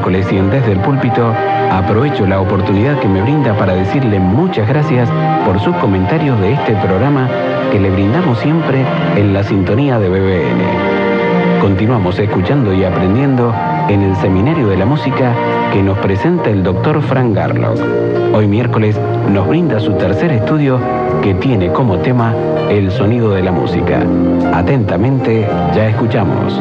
miércoles y en Desde el Púlpito aprovecho la oportunidad que me brinda para decirle muchas gracias por sus comentarios de este programa que le brindamos siempre en la sintonía de BBN. Continuamos escuchando y aprendiendo en el Seminario de la Música que nos presenta el Dr. Frank Garlock. Hoy miércoles nos brinda su tercer estudio que tiene como tema el sonido de la música. Atentamente, ya escuchamos.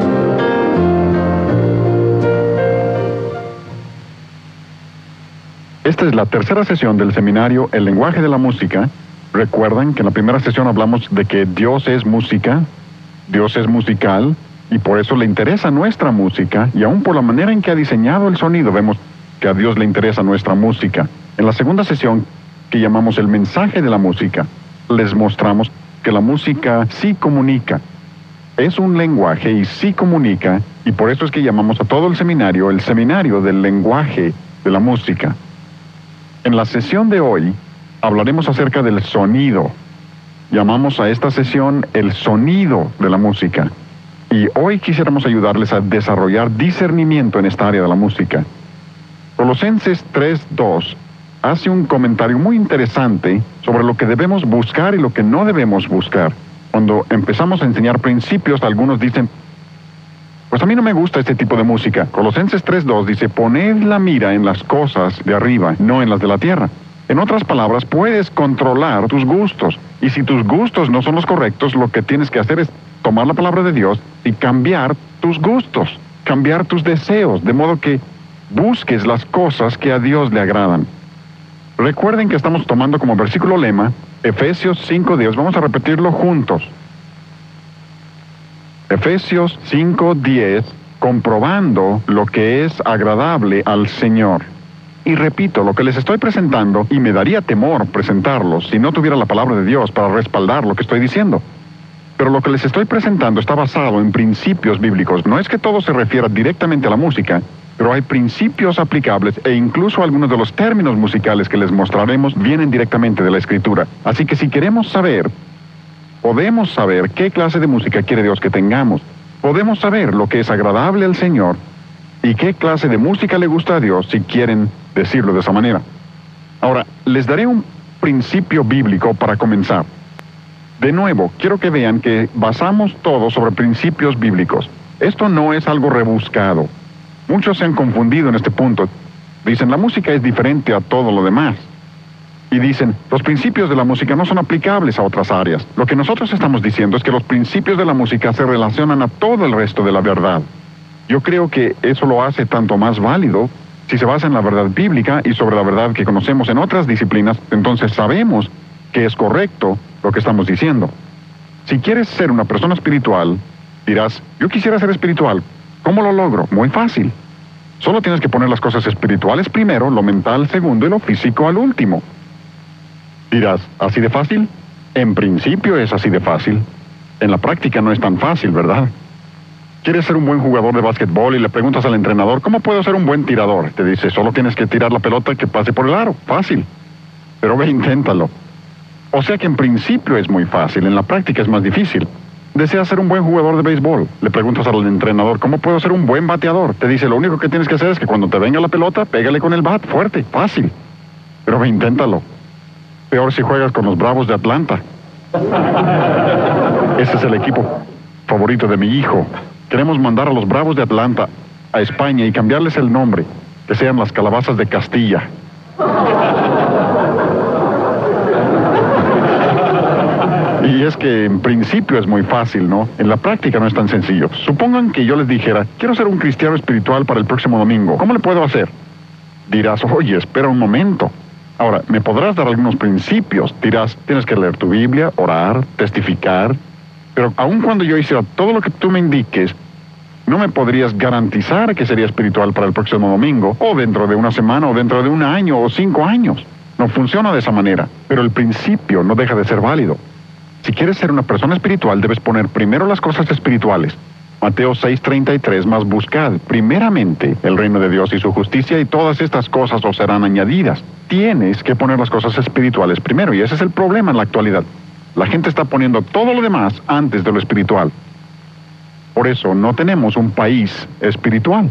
Esta es la tercera sesión del seminario El lenguaje de la música. Recuerden que en la primera sesión hablamos de que Dios es música, Dios es musical, y por eso le interesa nuestra música, y aún por la manera en que ha diseñado el sonido, vemos que a Dios le interesa nuestra música. En la segunda sesión, que llamamos el mensaje de la música, les mostramos que la música sí comunica. Es un lenguaje y sí comunica, y por eso es que llamamos a todo el seminario del lenguaje de la música. En la sesión de hoy, hablaremos acerca del sonido. Llamamos a esta sesión el sonido de la música. Y hoy quisiéramos ayudarles a desarrollar discernimiento en esta área de la música. Colosenses 3:2 hace un comentario muy interesante sobre lo que debemos buscar y lo que no debemos buscar. Cuando empezamos a enseñar principios, algunos dicen, pues a mí no me gusta este tipo de música. Colosenses 3:2 dice, poned la mira en las cosas de arriba, no en las de la tierra. En otras palabras, puedes controlar tus gustos. Y si tus gustos no son los correctos, lo que tienes que hacer es tomar la palabra de Dios y cambiar tus gustos, cambiar tus deseos, de modo que busques las cosas que a Dios le agradan. Recuerden que estamos tomando como versículo lema Efesios 5:10. Vamos a repetirlo juntos. Efesios 5:10, comprobando lo que es agradable al Señor. Y repito, lo que les estoy presentando, y me daría temor presentarlo si no tuviera la palabra de Dios para respaldar lo que estoy diciendo. Pero lo que les estoy presentando está basado en principios bíblicos. No es que todo se refiera directamente a la música, pero hay principios aplicables e incluso algunos de los términos musicales que les mostraremos vienen directamente de la Escritura. Así que si queremos saber, podemos saber qué clase de música quiere Dios que tengamos. Podemos saber lo que es agradable al Señor y qué clase de música le gusta a Dios, si quieren decirlo de esa manera. Ahora, les daré un principio bíblico para comenzar. De nuevo, quiero que vean que basamos todo sobre principios bíblicos. Esto no es algo rebuscado. Muchos se han confundido en este punto. Dicen, la música es diferente a todo lo demás. Y dicen, los principios de la música no son aplicables a otras áreas. Lo que nosotros estamos diciendo es que los principios de la música se relacionan a todo el resto de la verdad. Yo creo que eso lo hace tanto más válido si se basa en la verdad bíblica y sobre la verdad que conocemos en otras disciplinas, entonces sabemos que es correcto lo que estamos diciendo. Si quieres ser una persona espiritual, dirás, yo quisiera ser espiritual. ¿Cómo lo logro? Muy fácil. Solo tienes que poner las cosas espirituales primero, lo mental segundo y lo físico al último. Dirás, ¿así de fácil? En principio es así de fácil. En la práctica no es tan fácil, ¿verdad? ¿Quieres ser un buen jugador de básquetbol y le preguntas al entrenador, ¿cómo puedo ser un buen tirador? Te dice, solo tienes que tirar la pelota que pase por el aro. Fácil. Pero ve, inténtalo. O sea que en principio es muy fácil, en la práctica es más difícil. ¿Deseas ser un buen jugador de béisbol? Le preguntas al entrenador, ¿cómo puedo ser un buen bateador? Te dice, lo único que tienes que hacer es que cuando te venga la pelota, pégale con el bat, fuerte, fácil. Pero ve, inténtalo. Peor si juegas con los Bravos de Atlanta. Ese es el equipo favorito de mi hijo. Queremos mandar a los Bravos de Atlanta a España y cambiarles el nombre, que sean las Calabazas de Castilla. Y es que en principio es muy fácil, ¿no? En la práctica no es tan sencillo. Supongan que yo les dijera, quiero ser un cristiano espiritual para el próximo domingo. ¿Cómo le puedo hacer? Dirás, oye, espera un momento. Ahora, me podrás dar algunos principios. Dirás, tienes que leer tu Biblia, orar, testificar. Pero aun cuando yo hiciera todo lo que tú me indiques, no me podrías garantizar que sería espiritual para el próximo domingo, o dentro de una semana, o dentro de un año, o 5 años. No funciona de esa manera, pero el principio no deja de ser válido. Si quieres ser una persona espiritual, debes poner primero las cosas espirituales. Mateo 6:33, mas buscad primeramente el reino de Dios y su justicia, y todas estas cosas os serán añadidas. Tienes que poner las cosas espirituales primero, y ese es el problema en la actualidad. La gente está poniendo todo lo demás antes de lo espiritual. Por eso no tenemos un país espiritual.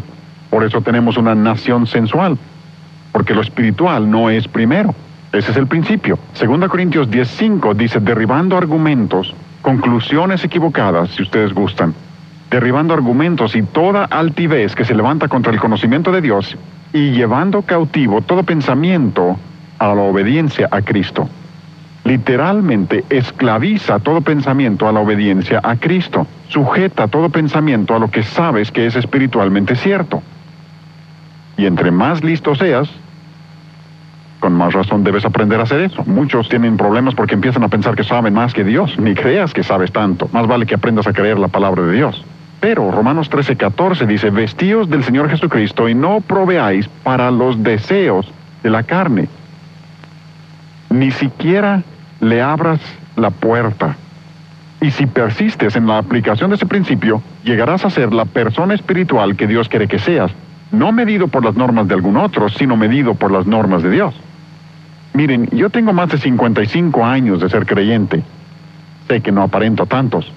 Por eso tenemos una nación sensual, porque lo espiritual no es primero. Ese es el principio. 2 Corintios 10:5 dice, derribando argumentos, conclusiones equivocadas, si ustedes gustan, derribando argumentos y toda altivez que se levanta contra el conocimiento de Dios, y llevando cautivo todo pensamiento a la obediencia a Cristo. Literalmente esclaviza todo pensamiento a la obediencia a Cristo. Sujeta todo pensamiento a lo que sabes que es espiritualmente cierto. Y entre más listo seas, con más razón debes aprender a hacer eso. Muchos tienen problemas porque empiezan a pensar que saben más que Dios. Ni creas que sabes tanto. Más vale que aprendas a creer la palabra de Dios. Pero Romanos 13:14 dice, vestíos del Señor Jesucristo y no proveáis para los deseos de la carne. Ni siquiera le abras la puerta. Y si persistes en la aplicación de ese principio, llegarás a ser la persona espiritual que Dios quiere que seas. No medido por las normas de algún otro, sino medido por las normas de Dios. Miren, yo tengo más de 55 años de ser creyente. Sé que no aparento tantos.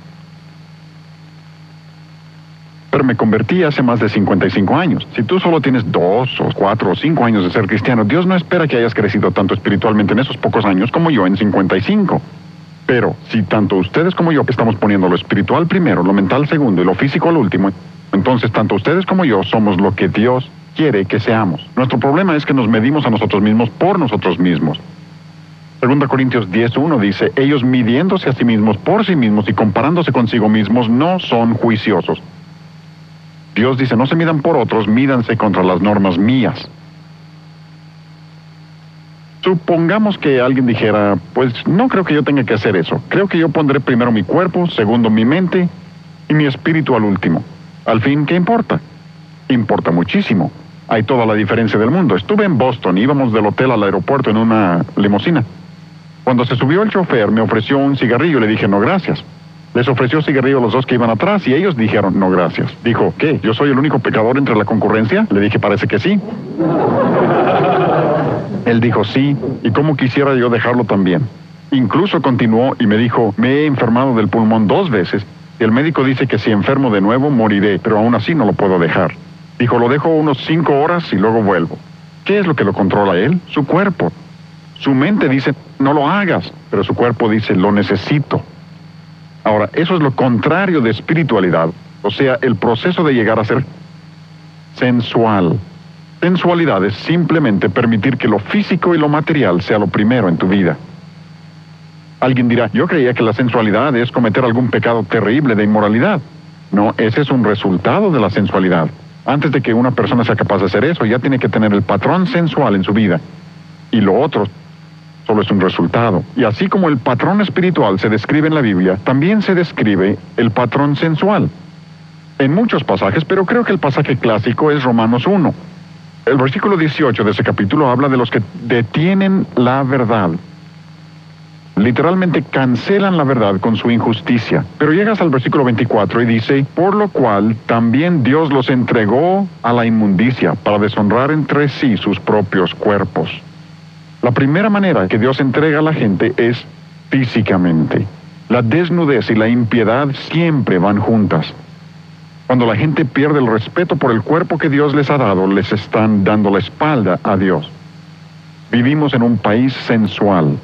Pero me convertí hace más de 55 años. Si tú solo tienes 2 o 4 o 5 años de ser cristiano, Dios no espera que hayas crecido tanto espiritualmente en esos pocos años como yo en 55. Pero si tanto ustedes como yo estamos poniendo lo espiritual primero, lo mental segundo y lo físico al último, entonces tanto ustedes como yo somos lo que Dios quiere que seamos. Nuestro problema es que nos medimos a nosotros mismos por nosotros mismos. 2 Corintios 10:1 dice, ellos midiéndose a sí mismos por sí mismos y comparándose consigo mismos no son juiciosos. Dios dice, no se midan por otros, mídanse contra las normas mías. Supongamos que alguien dijera, pues no creo que yo tenga que hacer eso. Creo que yo pondré primero mi cuerpo, segundo mi mente y mi espíritu al último. Al fin, ¿qué importa? Importa muchísimo. Hay toda la diferencia del mundo. Estuve en Boston, íbamos del hotel al aeropuerto en una limusina. Cuando se subió el chofer, me ofreció un cigarrillo y le dije, no gracias. Les ofreció cigarrillo a los dos que iban atrás y ellos dijeron, no gracias. Dijo, ¿qué? ¿Yo soy el único pecador entre la concurrencia? Le dije, parece que sí. Él dijo, sí, y cómo quisiera yo dejarlo también. Incluso continuó y me dijo, me he enfermado del pulmón 2 veces y el médico dice que si enfermo de nuevo moriré, pero aún así no lo puedo dejar. Dijo, lo dejo unos 5 horas y luego vuelvo. ¿Qué es lo que lo controla a él? Su cuerpo. Su mente dice, no lo hagas, pero su cuerpo dice, lo necesito. Ahora, eso es lo contrario de espiritualidad, o sea, el proceso de llegar a ser sensual. Sensualidad es simplemente permitir que lo físico y lo material sea lo primero en tu vida. Alguien dirá, yo creía que la sensualidad es cometer algún pecado terrible de inmoralidad. No, ese es un resultado de la sensualidad. Antes de que una persona sea capaz de hacer eso, ya tiene que tener el patrón sensual en su vida. Y lo otro solo es un resultado. Y así como el patrón espiritual se describe en la Biblia, también se describe el patrón sensual. En muchos pasajes, pero creo que el pasaje clásico es Romanos 1. El versículo 18 de ese capítulo habla de los que detienen la verdad. Literalmente cancelan la verdad con su injusticia. Pero llegas al versículo 24 y dice, por lo cual también Dios los entregó a la inmundicia para deshonrar entre sí sus propios cuerpos. La primera manera que Dios entrega a la gente es físicamente. La desnudez y la impiedad siempre van juntas. Cuando la gente pierde el respeto por el cuerpo que Dios les ha dado, les están dando la espalda a Dios. Vivimos en un país sensual.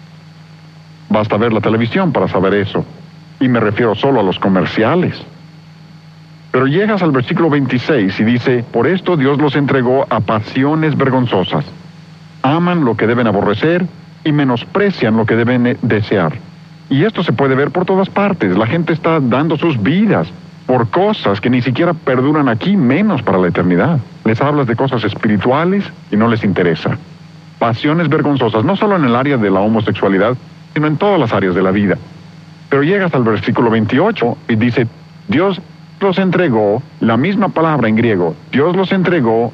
Basta ver la televisión para saber eso. Y me refiero solo a los comerciales. Pero llegas al versículo 26 y dice, por esto Dios los entregó a pasiones vergonzosas. Aman lo que deben aborrecer y menosprecian lo que deben desear. Y esto se puede ver por todas partes. La gente está dando sus vidas por cosas que ni siquiera perduran aquí, menos para la eternidad. Les hablas de cosas espirituales y no les interesa. Pasiones vergonzosas, no solo en el área de la homosexualidad, sino en todas las áreas de la vida. Pero llegas al versículo 28 y dice, Dios los entregó, la misma palabra en griego, Dios los entregó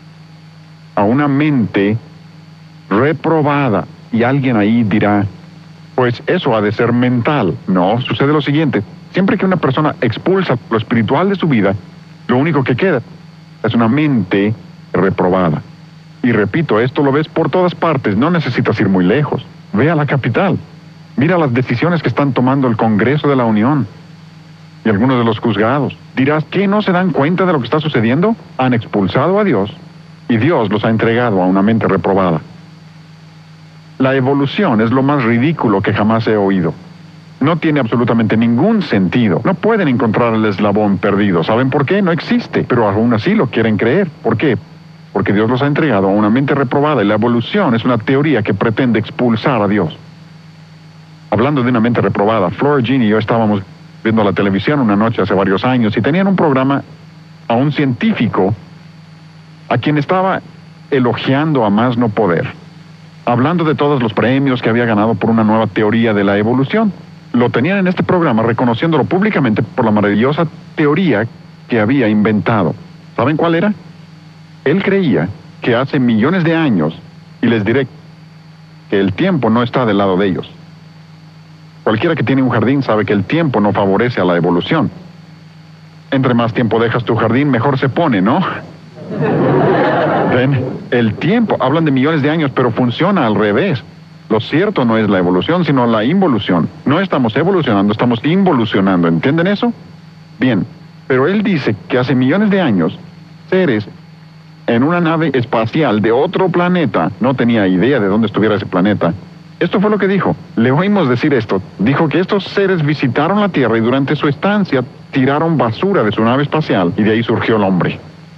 a una mente reprobada. Y alguien ahí dirá, pues eso ha de ser mental. No, sucede lo siguiente. Siempre que una persona expulsa lo espiritual de su vida, lo único que queda es una mente reprobada. Y repito, esto lo ves por todas partes, no necesitas ir muy lejos. Ve a la capital. Mira las decisiones que están tomando el Congreso de la Unión. y algunos de los juzgados. Dirás, ¿qué no se dan cuenta de lo que está sucediendo? Han expulsado a Dios y Dios los ha entregado a una mente reprobada. La evolución es lo más ridículo que jamás he oído. No tiene absolutamente ningún sentido. No pueden encontrar el eslabón perdido. ¿Saben por qué? No existe, pero aún así lo quieren creer. ¿Por qué? Porque Dios los ha entregado a una mente reprobada y la evolución es una teoría que pretende expulsar a Dios. Hablando de una mente reprobada, Flora Jean y yo estábamos viendo la televisión una noche hace varios años y tenían un programa a un científico a quien estaba elogiando a más no poder, hablando de todos los premios que había ganado por una nueva teoría de la evolución. Lo tenían en este programa reconociéndolo públicamente por la maravillosa teoría que había inventado. ¿Saben cuál era? Él creía que hace millones de años, y les diré que el tiempo no está del lado de ellos. Cualquiera que tiene un jardín sabe que el tiempo no favorece a la evolución. Entre más tiempo dejas tu jardín, mejor se pone, ¿no? ¿Ven? El tiempo, hablan de millones de años, pero funciona al revés. Lo cierto no es la evolución, sino la involución. No estamos evolucionando, estamos involucionando. ¿Entienden eso? Bien, pero él dice que hace millones de años, seres en una nave espacial de otro planeta, no tenía idea de dónde estuviera ese planeta. Esto fue lo que dijo. Le oímos decir esto. Dijo que estos seres visitaron la Tierra y durante su estancia tiraron basura de su nave espacial y de ahí surgió el hombre.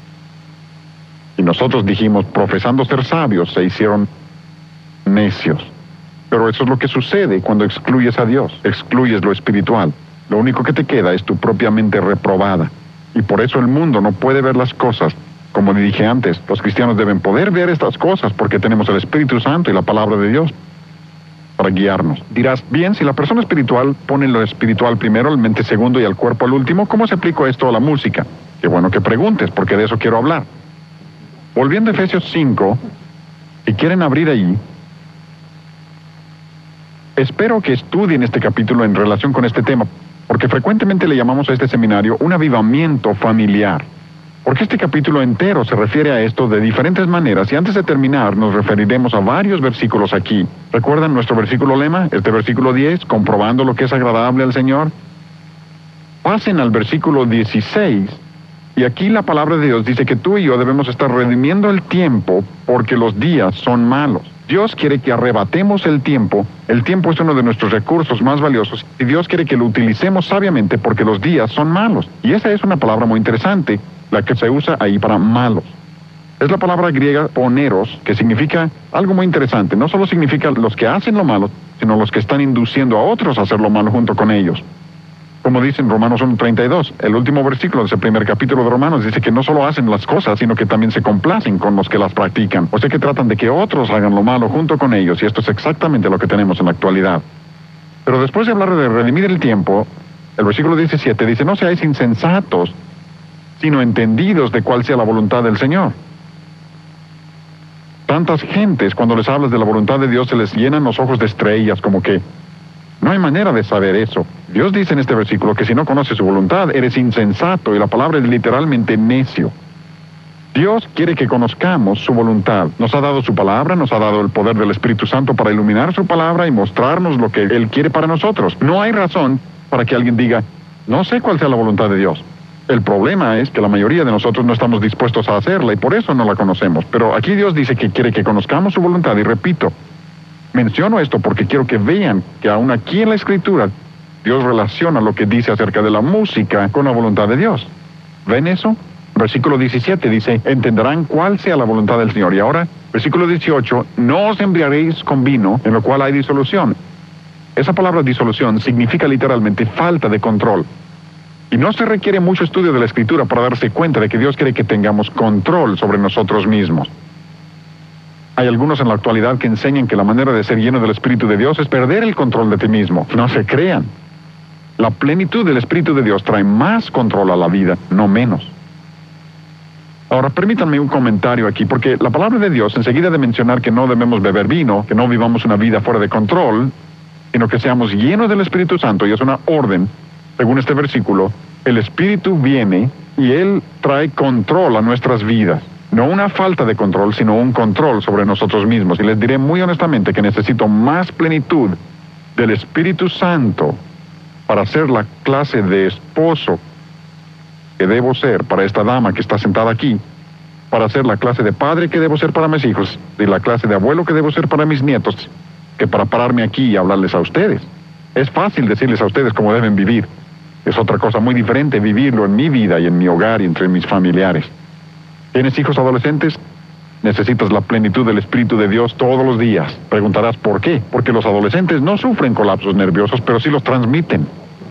Y nosotros dijimos, profesando ser sabios, se hicieron necios. Pero eso es lo que sucede cuando excluyes a Dios, excluyes lo espiritual. Lo único que te queda es tu propia mente reprobada. Y por eso el mundo no puede ver las cosas. Como dije antes, los cristianos deben poder ver estas cosas porque tenemos el Espíritu Santo y la palabra de Dios para guiarnos. Dirás, bien, si la persona espiritual pone lo espiritual primero, la mente segundo y el cuerpo al último, ¿cómo se aplica esto a la música? Qué bueno que preguntes, porque de eso quiero hablar. Volviendo a Efesios 5, si quieren abrir ahí, espero que estudien este capítulo en relación con este tema, porque frecuentemente le llamamos a este seminario un avivamiento familiar. Porque este capítulo entero se refiere a esto de diferentes maneras y antes de terminar nos referiremos a varios versículos aquí. ¿Recuerdan nuestro versículo lema? Este versículo 10, comprobando lo que es agradable al Señor. Pasen al versículo 16 y aquí la palabra de Dios dice que tú y yo debemos estar redimiendo el tiempo porque los días son malos. Dios quiere que arrebatemos el tiempo. El tiempo es uno de nuestros recursos más valiosos y Dios quiere que lo utilicemos sabiamente porque los días son malos. Y esa es una palabra muy interesante, la que se usa ahí para malos. Es la palabra griega poneros, que significa algo muy interesante. No solo significa los que hacen lo malo, sino los que están induciendo a otros a hacer lo malo junto con ellos. Como dice en Romanos 1:32, el último versículo de ese primer capítulo de Romanos dice que no solo hacen las cosas, sino que también se complacen con los que las practican. O sea que tratan de que otros hagan lo malo junto con ellos, y esto es exactamente lo que tenemos en la actualidad. Pero después de hablar de redimir el tiempo, el versículo 17 dice, no seáis insensatos, sino entendidos de cuál sea la voluntad del Señor. Tantas gentes, cuando les hablas de la voluntad de Dios, se les llenan los ojos de estrellas, como que no hay manera de saber eso. Dios dice en este versículo que si no conoces su voluntad, eres insensato, y la palabra es literalmente necio. Dios quiere que conozcamos su voluntad. Nos ha dado su palabra, nos ha dado el poder del Espíritu Santo para iluminar su palabra y mostrarnos lo que Él quiere para nosotros. No hay razón para que alguien diga, no sé cuál sea la voluntad de Dios. El problema es que la mayoría de nosotros no estamos dispuestos a hacerla y por eso no la conocemos. Pero aquí Dios dice que quiere que conozcamos su voluntad y repito, menciono esto porque quiero que vean que aún aquí en la Escritura Dios relaciona lo que dice acerca de la música con la voluntad de Dios. ¿Ven eso? Versículo 17 dice, entenderán cuál sea la voluntad del Señor. Y ahora, versículo 18, no os embriaguéis con vino en lo cual hay disolución. Esa palabra disolución significa literalmente falta de control. Y no se requiere mucho estudio de la Escritura para darse cuenta de que Dios quiere que tengamos control sobre nosotros mismos. Hay algunos en la actualidad que enseñan que la manera de ser lleno del Espíritu de Dios es perder el control de ti mismo. No se crean. La plenitud del Espíritu de Dios trae más control a la vida, no menos. Ahora, permítanme un comentario aquí, porque la palabra de Dios, enseguida de mencionar que no debemos beber vino, que no vivamos una vida fuera de control, sino que seamos llenos del Espíritu Santo, y es una orden, según este versículo, el Espíritu viene y Él trae control a nuestras vidas. No una falta de control, sino un control sobre nosotros mismos. Y les diré muy honestamente que necesito más plenitud del Espíritu Santo para ser la clase de esposo que debo ser para esta dama que está sentada aquí, para ser la clase de padre que debo ser para mis hijos y la clase de abuelo que debo ser para mis nietos, que para pararme aquí y hablarles a ustedes. Es fácil decirles a ustedes cómo deben vivir. Es otra cosa muy diferente vivirlo en mi vida y en mi hogar y entre mis familiares. ¿Tienes hijos adolescentes? Necesitas la plenitud del Espíritu de Dios todos los días. Preguntarás, ¿por qué? Porque los adolescentes no sufren colapsos nerviosos, pero sí los transmiten.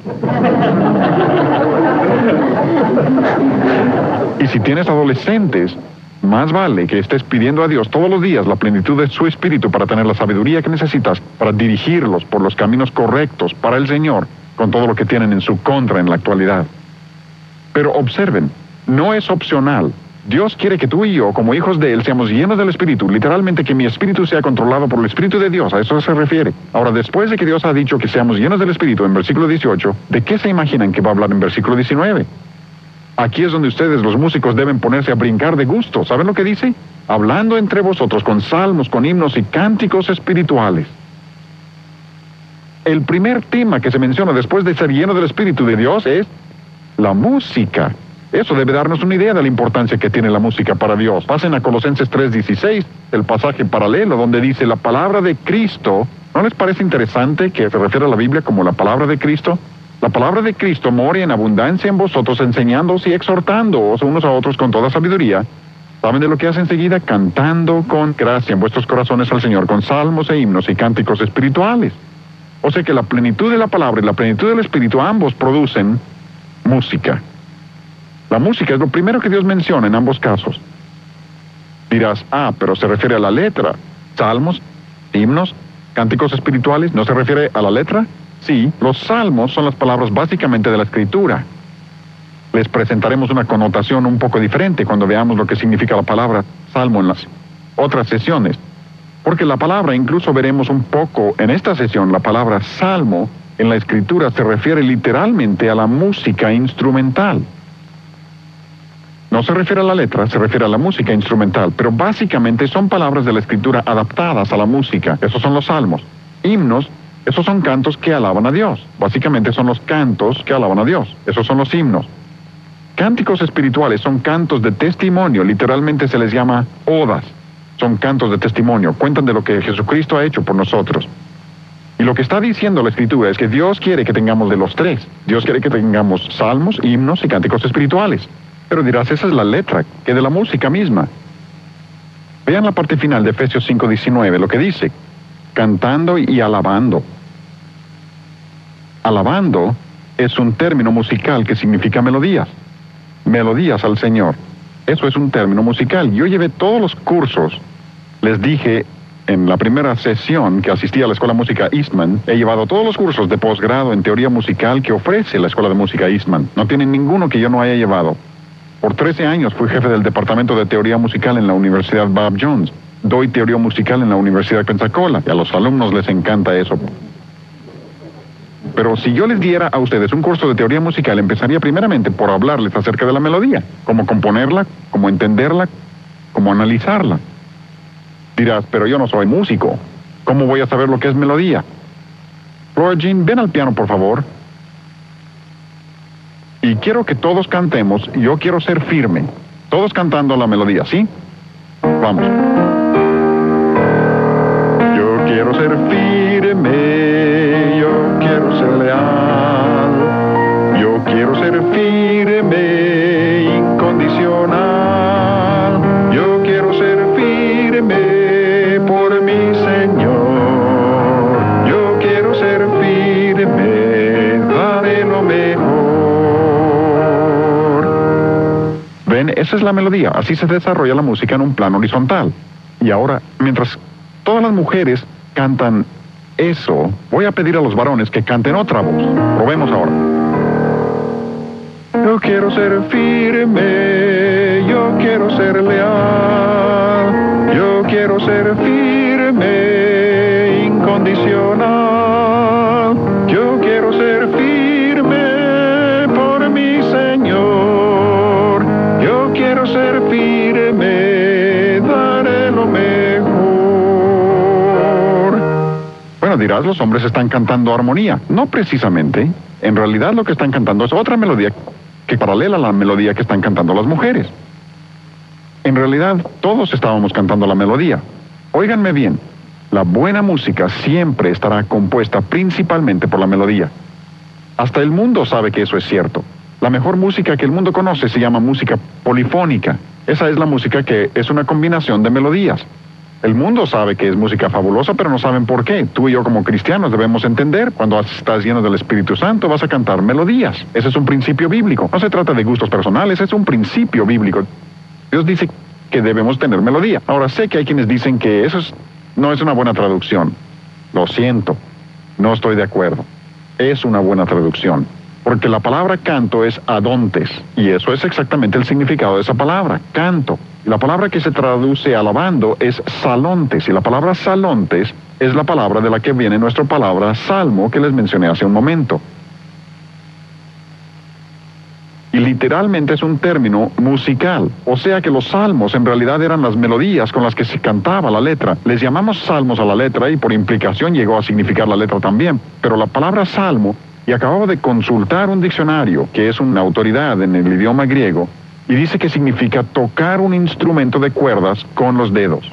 Y si tienes adolescentes, más vale que estés pidiendo a Dios todos los días la plenitud de su Espíritu para tener la sabiduría que necesitas para dirigirlos por los caminos correctos para el Señor, con todo lo que tienen en su contra en la actualidad. Pero observen, no es opcional. Dios quiere que tú y yo, como hijos de Él, seamos llenos del Espíritu. Literalmente que mi espíritu sea controlado por el Espíritu de Dios. A eso se refiere. Ahora, después de que Dios ha dicho que seamos llenos del Espíritu en versículo 18, ¿de qué se imaginan que va a hablar en versículo 19? Aquí es donde ustedes, los músicos, deben ponerse a brincar de gusto. ¿Saben lo que dice? Hablando entre vosotros con salmos, con himnos y cánticos espirituales. El primer tema que se menciona después de ser lleno del Espíritu de Dios es la música. Eso debe darnos una idea de la importancia que tiene la música para Dios. Pasen a Colosenses 3:16, el pasaje paralelo donde dice la palabra de Cristo. ¿No les parece interesante que se refiere a la Biblia como la palabra de Cristo? La palabra de Cristo more en abundancia en vosotros, enseñándoos y exhortándoos unos a otros con toda sabiduría. ¿Saben de lo que hace enseguida? Cantando con gracia en vuestros corazones al Señor, con salmos e himnos y cánticos espirituales. O sea que la plenitud de la palabra y la plenitud del Espíritu ambos producen música. La música es lo primero que Dios menciona en ambos casos. Dirás, pero se refiere a la letra. Salmos, himnos, cánticos espirituales, ¿no se refiere a la letra? Sí, los salmos son las palabras básicamente de la Escritura. Les presentaremos una connotación un poco diferente cuando veamos lo que significa la palabra salmo en las otras sesiones. Porque la palabra, incluso veremos un poco en esta sesión, la palabra salmo en la Escritura se refiere literalmente a la música instrumental. No se refiere a la letra, se refiere a la música instrumental, pero básicamente son palabras de la Escritura adaptadas a la música. Esos son los salmos. Himnos, esos son cantos que alaban a Dios. Básicamente son los cantos que alaban a Dios. Esos son los himnos. Cánticos espirituales son cantos de testimonio, literalmente se les llama odas. Son cantos de testimonio, cuentan de lo que Jesucristo ha hecho por nosotros. Y lo que está diciendo la Escritura es que Dios quiere que tengamos de los tres. Dios quiere que tengamos salmos, himnos y cánticos espirituales. Pero dirás, esa es la letra, que de la música misma. Vean la parte final de Efesios 5:19, lo que dice, cantando y alabando. Alabando es un término musical que significa melodías. Melodías al Señor. Eso es un término musical. Yo llevé todos los cursos, les dije en la primera sesión que asistí a la Escuela de Música Eastman, he llevado todos los cursos de posgrado en teoría musical que ofrece la Escuela de Música Eastman. No tienen ninguno que yo no haya llevado. Por 13 años fui jefe del Departamento de Teoría Musical en la Universidad Bob Jones. Doy teoría musical en la Universidad de Pensacola y a los alumnos les encanta eso. Pero si yo les diera a ustedes un curso de teoría musical, empezaría primeramente por hablarles acerca de la melodía, cómo componerla, cómo entenderla, cómo analizarla. Dirás, pero yo no soy músico, ¿cómo voy a saber lo que es melodía? Flora Jean, ven al piano, por favor. Y quiero que todos cantemos, y yo quiero ser firme. Todos cantando la melodía, ¿sí? Vamos. Yo quiero ser firme, yo quiero ser leal. Yo quiero ser firme, incondicional. Yo quiero ser firme por mi Señor. Yo quiero ser firme, daré lo mejor. Esa es la melodía, así se desarrolla la música en un plano horizontal. Y ahora, mientras todas las mujeres cantan eso, voy a pedir a los varones que canten otra voz. Probemos ahora. Yo quiero ser firme, yo quiero ser leal, yo quiero ser firme, incondicional, yo quiero ser firme por mi Señor, yo quiero ser firme, daré lo mejor. Bueno, dirás, los hombres están cantando armonía. No precisamente. En realidad lo que están cantando es otra melodía que paralela a la melodía que están cantando las mujeres. En realidad, todos estábamos cantando la melodía. Óiganme bien, la buena música siempre estará compuesta principalmente por la melodía. Hasta el mundo sabe que eso es cierto. La mejor música que el mundo conoce se llama música polifónica. Esa es la música que es una combinación de melodías. El mundo sabe que es música fabulosa, pero no saben por qué. Tú y yo como cristianos debemos entender, cuando estás lleno del Espíritu Santo vas a cantar melodías. Ese es un principio bíblico. No se trata de gustos personales, es un principio bíblico. Dios dice que debemos tener melodía. Ahora sé que hay quienes dicen que no es una buena traducción. Lo siento, no estoy de acuerdo. Es una buena traducción. Porque la palabra canto es adontes, y eso es exactamente el significado de esa palabra, canto. Y la palabra que se traduce alabando es salontes, y la palabra salontes es la palabra de la que viene nuestra palabra salmo que les mencioné hace un momento. Y literalmente es un término musical, o sea que los salmos en realidad eran las melodías con las que se cantaba la letra. Les llamamos salmos a la letra y por implicación llegó a significar la letra también, pero la palabra salmo, y acababa de consultar un diccionario, que es una autoridad en el idioma griego, y dice que significa tocar un instrumento de cuerdas con los dedos.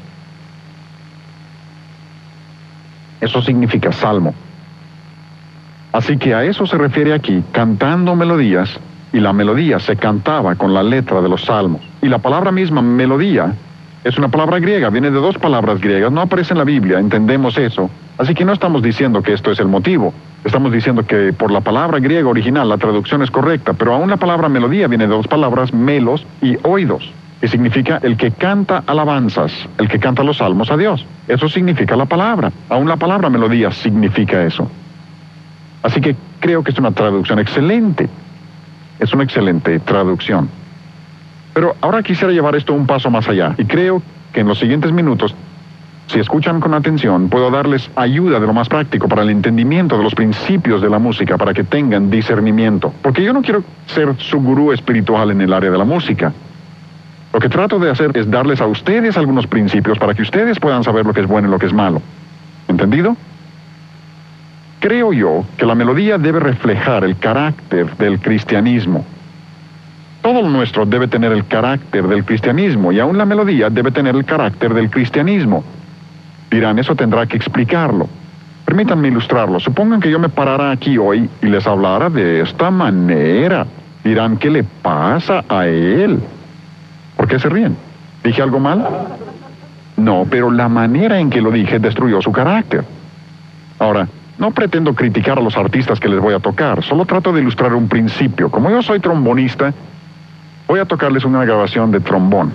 Eso significa salmo. Así que a eso se refiere aquí, cantando melodías, y la melodía se cantaba con la letra de los salmos. Y la palabra misma, melodía, es una palabra griega, viene de dos palabras griegas, no aparece en la Biblia, entendemos eso. Así que no estamos diciendo que esto es el motivo, estamos diciendo que por la palabra griega original la traducción es correcta, pero aún la palabra melodía viene de dos palabras, melos y oídos, que significa el que canta alabanzas, el que canta los salmos a Dios. Eso significa la palabra, aún la palabra melodía significa eso. Así que creo que es una traducción excelente, es una excelente traducción. Pero ahora quisiera llevar esto un paso más allá, y creo que en los siguientes minutos, si escuchan con atención, puedo darles ayuda de lo más práctico para el entendimiento de los principios de la música, para que tengan discernimiento. Porque yo no quiero ser su gurú espiritual en el área de la música. Lo que trato de hacer es darles a ustedes algunos principios para que ustedes puedan saber lo que es bueno y lo que es malo. ¿Entendido? Creo yo que la melodía debe reflejar el carácter del cristianismo. Todo lo nuestro debe tener el carácter del cristianismo, y aún la melodía debe tener el carácter del cristianismo. Dirán, eso tendrá que explicarlo. Permítanme ilustrarlo. Supongan que yo me parara aquí hoy y les hablara de esta manera. Dirán, ¿qué le pasa a él? ¿Por qué se ríen? ¿Dije algo mal? No, pero la manera en que lo dije destruyó su carácter. Ahora, no pretendo criticar a los artistas que les voy a tocar, solo trato de ilustrar un principio. Como yo soy trombonista, voy a tocarles una grabación de trombón.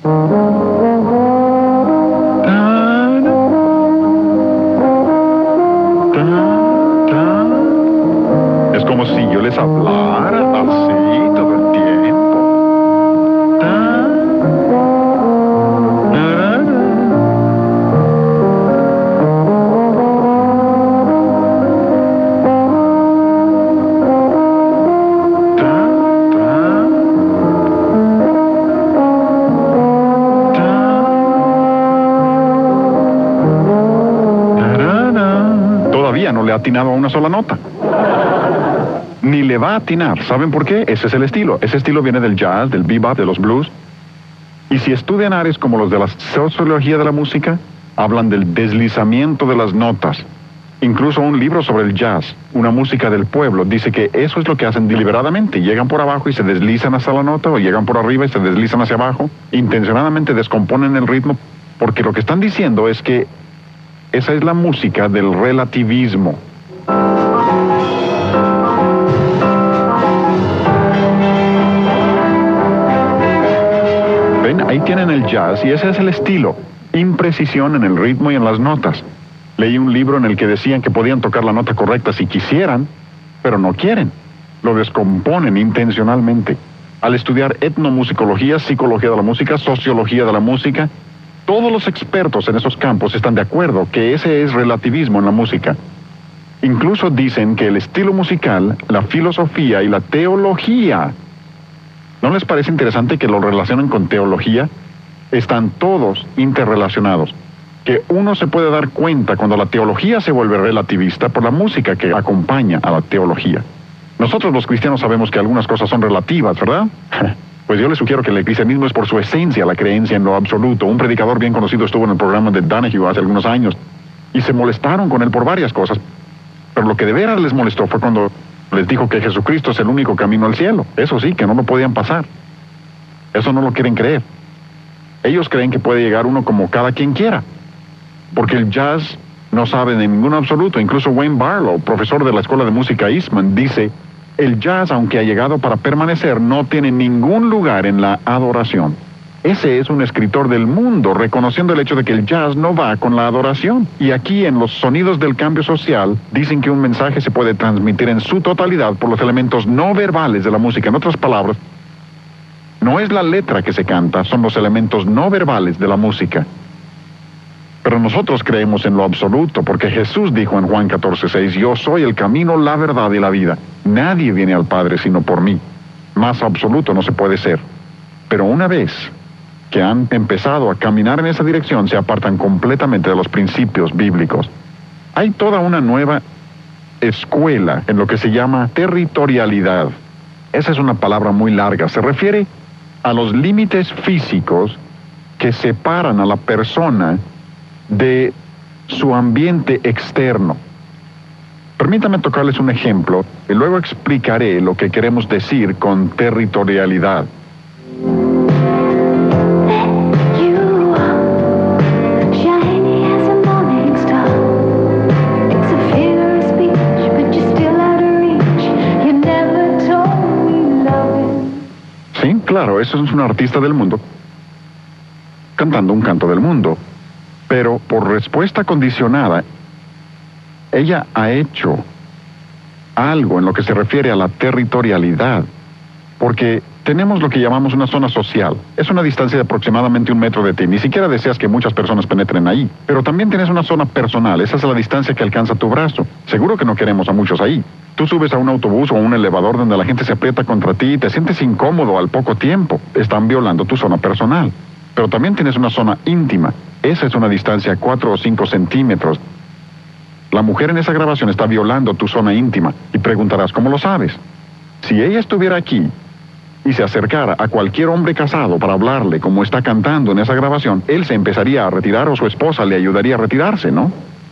Es como si yo les hablara así todo el tiempo. No le ha atinado a una sola nota. Ni le va a atinar. ¿Saben por qué? Ese es el estilo. Ese estilo viene del jazz, del bebop, de los blues. Y si estudian áreas como los de la sociología de la música, hablan del deslizamiento de las notas. Incluso un libro sobre el jazz, una música del pueblo, dice que eso es lo que hacen deliberadamente. Llegan por abajo y se deslizan hasta la nota, o llegan por arriba y se deslizan hacia abajo. Intencionadamente descomponen el ritmo, porque lo que están diciendo es que esa es la música del relativismo. Ven, ahí tienen el jazz y ese es el estilo. Imprecisión en el ritmo y en las notas. Leí un libro en el que decían que podían tocar la nota correcta si quisieran, pero no quieren. Lo descomponen intencionalmente. Al estudiar etnomusicología, psicología de la música, sociología de la música, todos los expertos en esos campos están de acuerdo que ese es relativismo en la música. Incluso dicen que el estilo musical, la filosofía y la teología, ¿no les parece interesante que lo relacionen con teología? Están todos interrelacionados. Que uno se puede dar cuenta cuando la teología se vuelve relativista por la música que acompaña a la teología. Nosotros los cristianos sabemos que algunas cosas son relativas, ¿verdad? Pues yo les sugiero que el cristianismo es por su esencia la creencia en lo absoluto. Un predicador bien conocido estuvo en el programa de Donahue hace algunos años y se molestaron con él por varias cosas. Pero lo que de veras les molestó fue cuando les dijo que Jesucristo es el único camino al cielo. Eso sí, que no lo podían pasar. Eso no lo quieren creer. Ellos creen que puede llegar uno como cada quien quiera. Porque el jazz no sabe de ningún absoluto. Incluso Wayne Barlow, profesor de la Escuela de Música Eastman, dice: el jazz, aunque ha llegado para permanecer, no tiene ningún lugar en la adoración. Ese es un escritor del mundo, reconociendo el hecho de que el jazz no va con la adoración. Y aquí, en los sonidos del cambio social, dicen que un mensaje se puede transmitir en su totalidad por los elementos no verbales de la música. En otras palabras, no es la letra que se canta, son los elementos no verbales de la música. Pero nosotros creemos en lo absoluto, porque Jesús dijo en Juan 14:6, yo soy el camino, la verdad y la vida. Nadie viene al Padre sino por mí. Más absoluto no se puede ser. Pero una vez que han empezado a caminar en esa dirección, se apartan completamente de los principios bíblicos. Hay toda una nueva escuela en lo que se llama territorialidad. Esa es una palabra muy larga. Se refiere a los límites físicos que separan a la persona de su ambiente externo. Permítame tocarles un ejemplo y luego explicaré lo que queremos decir con territorialidad. Sí, claro, eso es un artista del mundo cantando un canto del mundo. Pero por respuesta condicionada, ella ha hecho algo en lo que se refiere a la territorialidad, porque tenemos lo que llamamos una zona social. Es una distancia de aproximadamente 1 metro de ti. Ni siquiera deseas que muchas personas penetren ahí. Pero también tienes una zona personal. Esa es la distancia que alcanza tu brazo. Seguro que no queremos a muchos ahí. Tú subes a un autobús o a un elevador donde la gente se aprieta contra ti y te sientes incómodo al poco tiempo. Están violando tu zona personal. Pero también tienes una zona íntima. Esa es una distancia de 4 o 5 centímetros. La mujer en esa grabación está violando tu zona íntima. Y preguntarás, ¿cómo lo sabes? Si ella estuviera aquí y se acercara a cualquier hombre casado para hablarle como está cantando en esa grabación, él se empezaría a retirar o su esposa le ayudaría a retirarse, ¿no?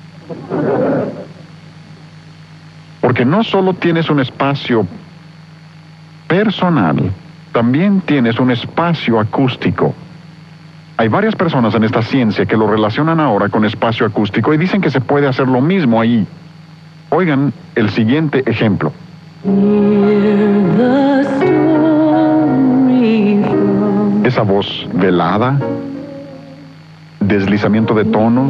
Porque no solo tienes un espacio personal, también tienes un espacio acústico. Hay varias personas en esta ciencia que lo relacionan ahora con espacio acústico y dicen que se puede hacer lo mismo ahí. Oigan el siguiente ejemplo. Esa voz velada, deslizamiento de tonos.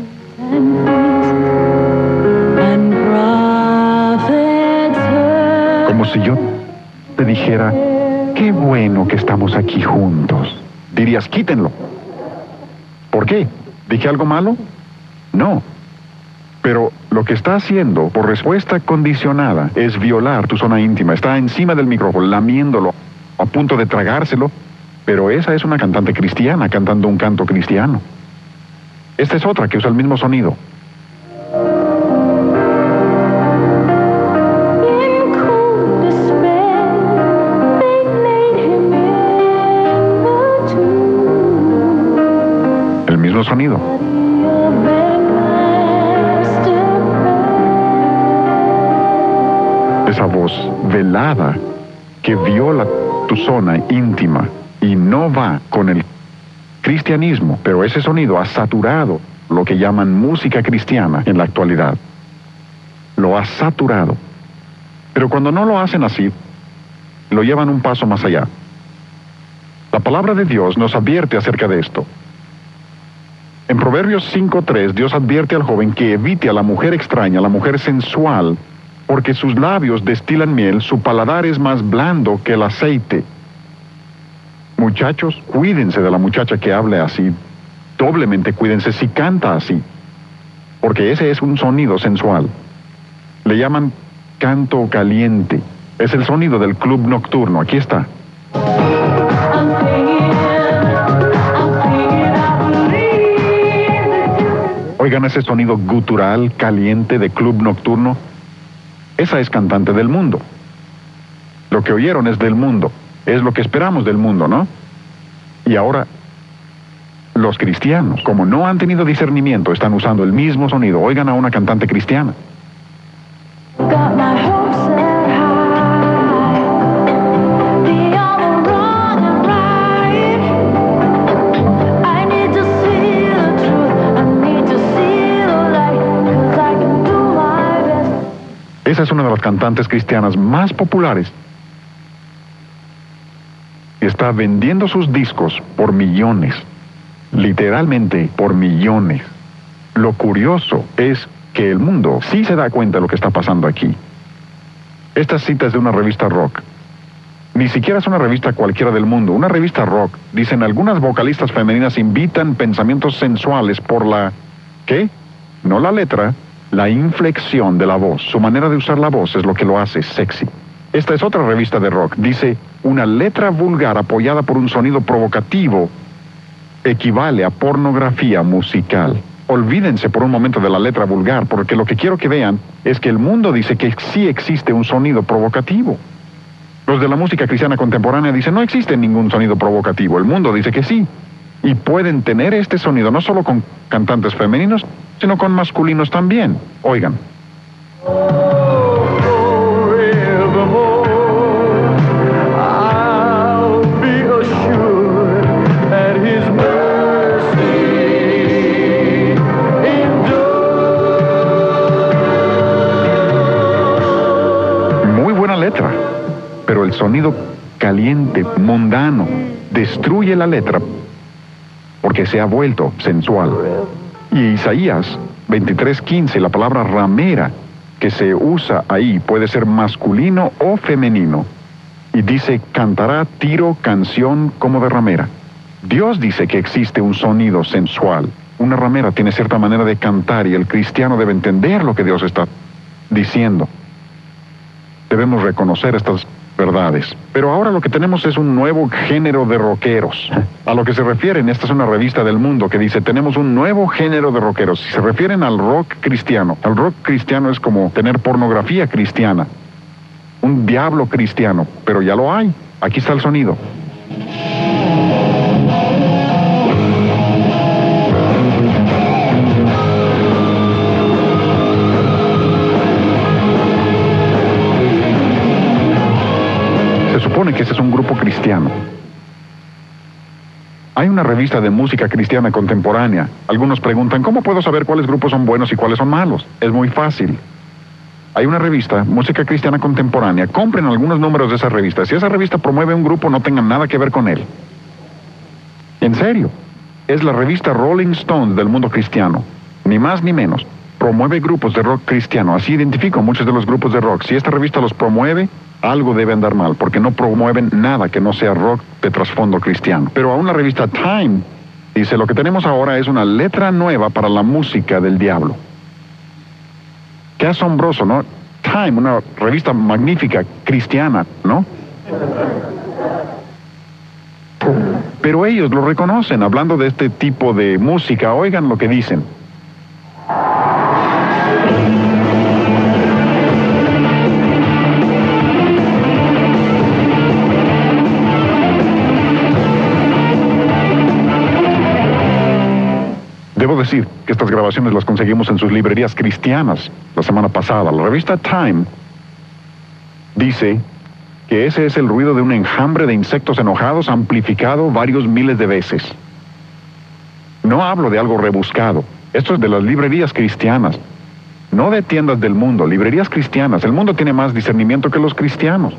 Como si yo te dijera, qué bueno que estamos aquí juntos. Dirías, quítenlo. ¿Por qué? ¿Dije algo malo? No. Pero lo que está haciendo, por respuesta condicionada, es violar tu zona íntima. Está encima del micrófono, lamiéndolo, a punto de tragárselo. Pero esa es una cantante cristiana, cantando un canto cristiano. Esta es otra que usa el mismo sonido. El mismo sonido. Esa voz velada que viola tu zona íntima y no va con el cristianismo, pero ese sonido ha saturado lo que llaman música cristiana en la actualidad. Lo ha saturado. Pero cuando no lo hacen así, lo llevan un paso más allá. La palabra de Dios nos advierte acerca de esto. En Proverbios 5:3, Dios advierte al joven que evite a la mujer extraña, a la mujer sensual, porque sus labios destilan miel, su paladar es más blando que el aceite. Muchachos, cuídense de la muchacha que hable así. Doblemente cuídense si canta así, porque ese es un sonido sensual. Le llaman canto caliente. Es el sonido del club nocturno. Aquí está. Oigan ese sonido gutural, caliente de club nocturno. Esa es cantante del mundo. Lo que oyeron es del mundo. Es lo que esperamos del mundo, ¿no? Y ahora, los cristianos, como no han tenido discernimiento, están usando el mismo sonido. Oigan a una cantante cristiana. Got my hopes set high, beyond the wrong and right. I need to see the truth, I need to see the light, 'cause I can do my best. Esa es una de las cantantes cristianas más populares. Está vendiendo sus discos por millones, literalmente por millones. Lo curioso es que el mundo sí se da cuenta de lo que está pasando aquí. Esta cita es de una revista rock. Ni siquiera es una revista cualquiera del mundo, una revista rock. Dicen, algunas vocalistas femeninas invitan pensamientos sensuales por la... ¿qué? No la letra, la inflexión de la voz. Su manera de usar la voz es lo que lo hace sexy. Esta es otra revista de rock. Dice, una letra vulgar apoyada por un sonido provocativo equivale a pornografía musical. Olvídense por un momento de la letra vulgar, porque lo que quiero que vean es que el mundo dice que sí existe un sonido provocativo. Los de la música cristiana contemporánea dicen, no existe ningún sonido provocativo. El mundo dice que sí. Y pueden tener este sonido no solo con cantantes femeninos, sino con masculinos también. Oigan. Letra, pero el sonido caliente, mundano, destruye la letra porque se ha vuelto sensual. Y Isaías 23:15, la palabra ramera que se usa ahí puede ser masculino o femenino. Y dice, cantará tiro, canción como de ramera. Dios dice que existe un sonido sensual. Una ramera tiene cierta manera de cantar y el cristiano debe entender lo que Dios está diciendo. Debemos reconocer estas verdades. Pero ahora lo que tenemos es un nuevo género de rockeros. A lo que se refieren, esta es una revista del mundo que dice, tenemos un nuevo género de rockeros. Si se refieren al rock cristiano, el rock cristiano es como tener pornografía cristiana. Un diablo cristiano, pero ya lo hay. Aquí está el sonido. Supone que ese es un grupo cristiano. Hay una revista de música cristiana contemporánea. Algunos preguntan, ¿cómo puedo saber cuáles grupos son buenos y cuáles son malos? Es muy fácil. Hay una revista, música cristiana contemporánea. Compren algunos números de esa revista. Si esa revista promueve un grupo, no tengan nada que ver con él. En serio. Es la revista Rolling Stone del mundo cristiano. Ni más ni menos. Promueve grupos de rock cristiano. Así identifico muchos de los grupos de rock. Si esta revista los promueve, algo debe andar mal, porque no promueven nada que no sea rock de trasfondo cristiano. Pero aún la revista Time dice, lo que tenemos ahora es una letra nueva para la música del diablo. Qué asombroso, ¿no? Time, una revista magnífica, cristiana, ¿no? Pero ellos lo reconocen, hablando de este tipo de música. Oigan lo que dicen. Debo decir que estas grabaciones las conseguimos en sus librerías cristianas la semana pasada. La revista Time dice que ese es el ruido de un enjambre de insectos enojados amplificado varios miles de veces. No hablo de algo rebuscado. Esto es de las librerías cristianas, no de tiendas del mundo, librerías cristianas. El mundo tiene más discernimiento que los cristianos.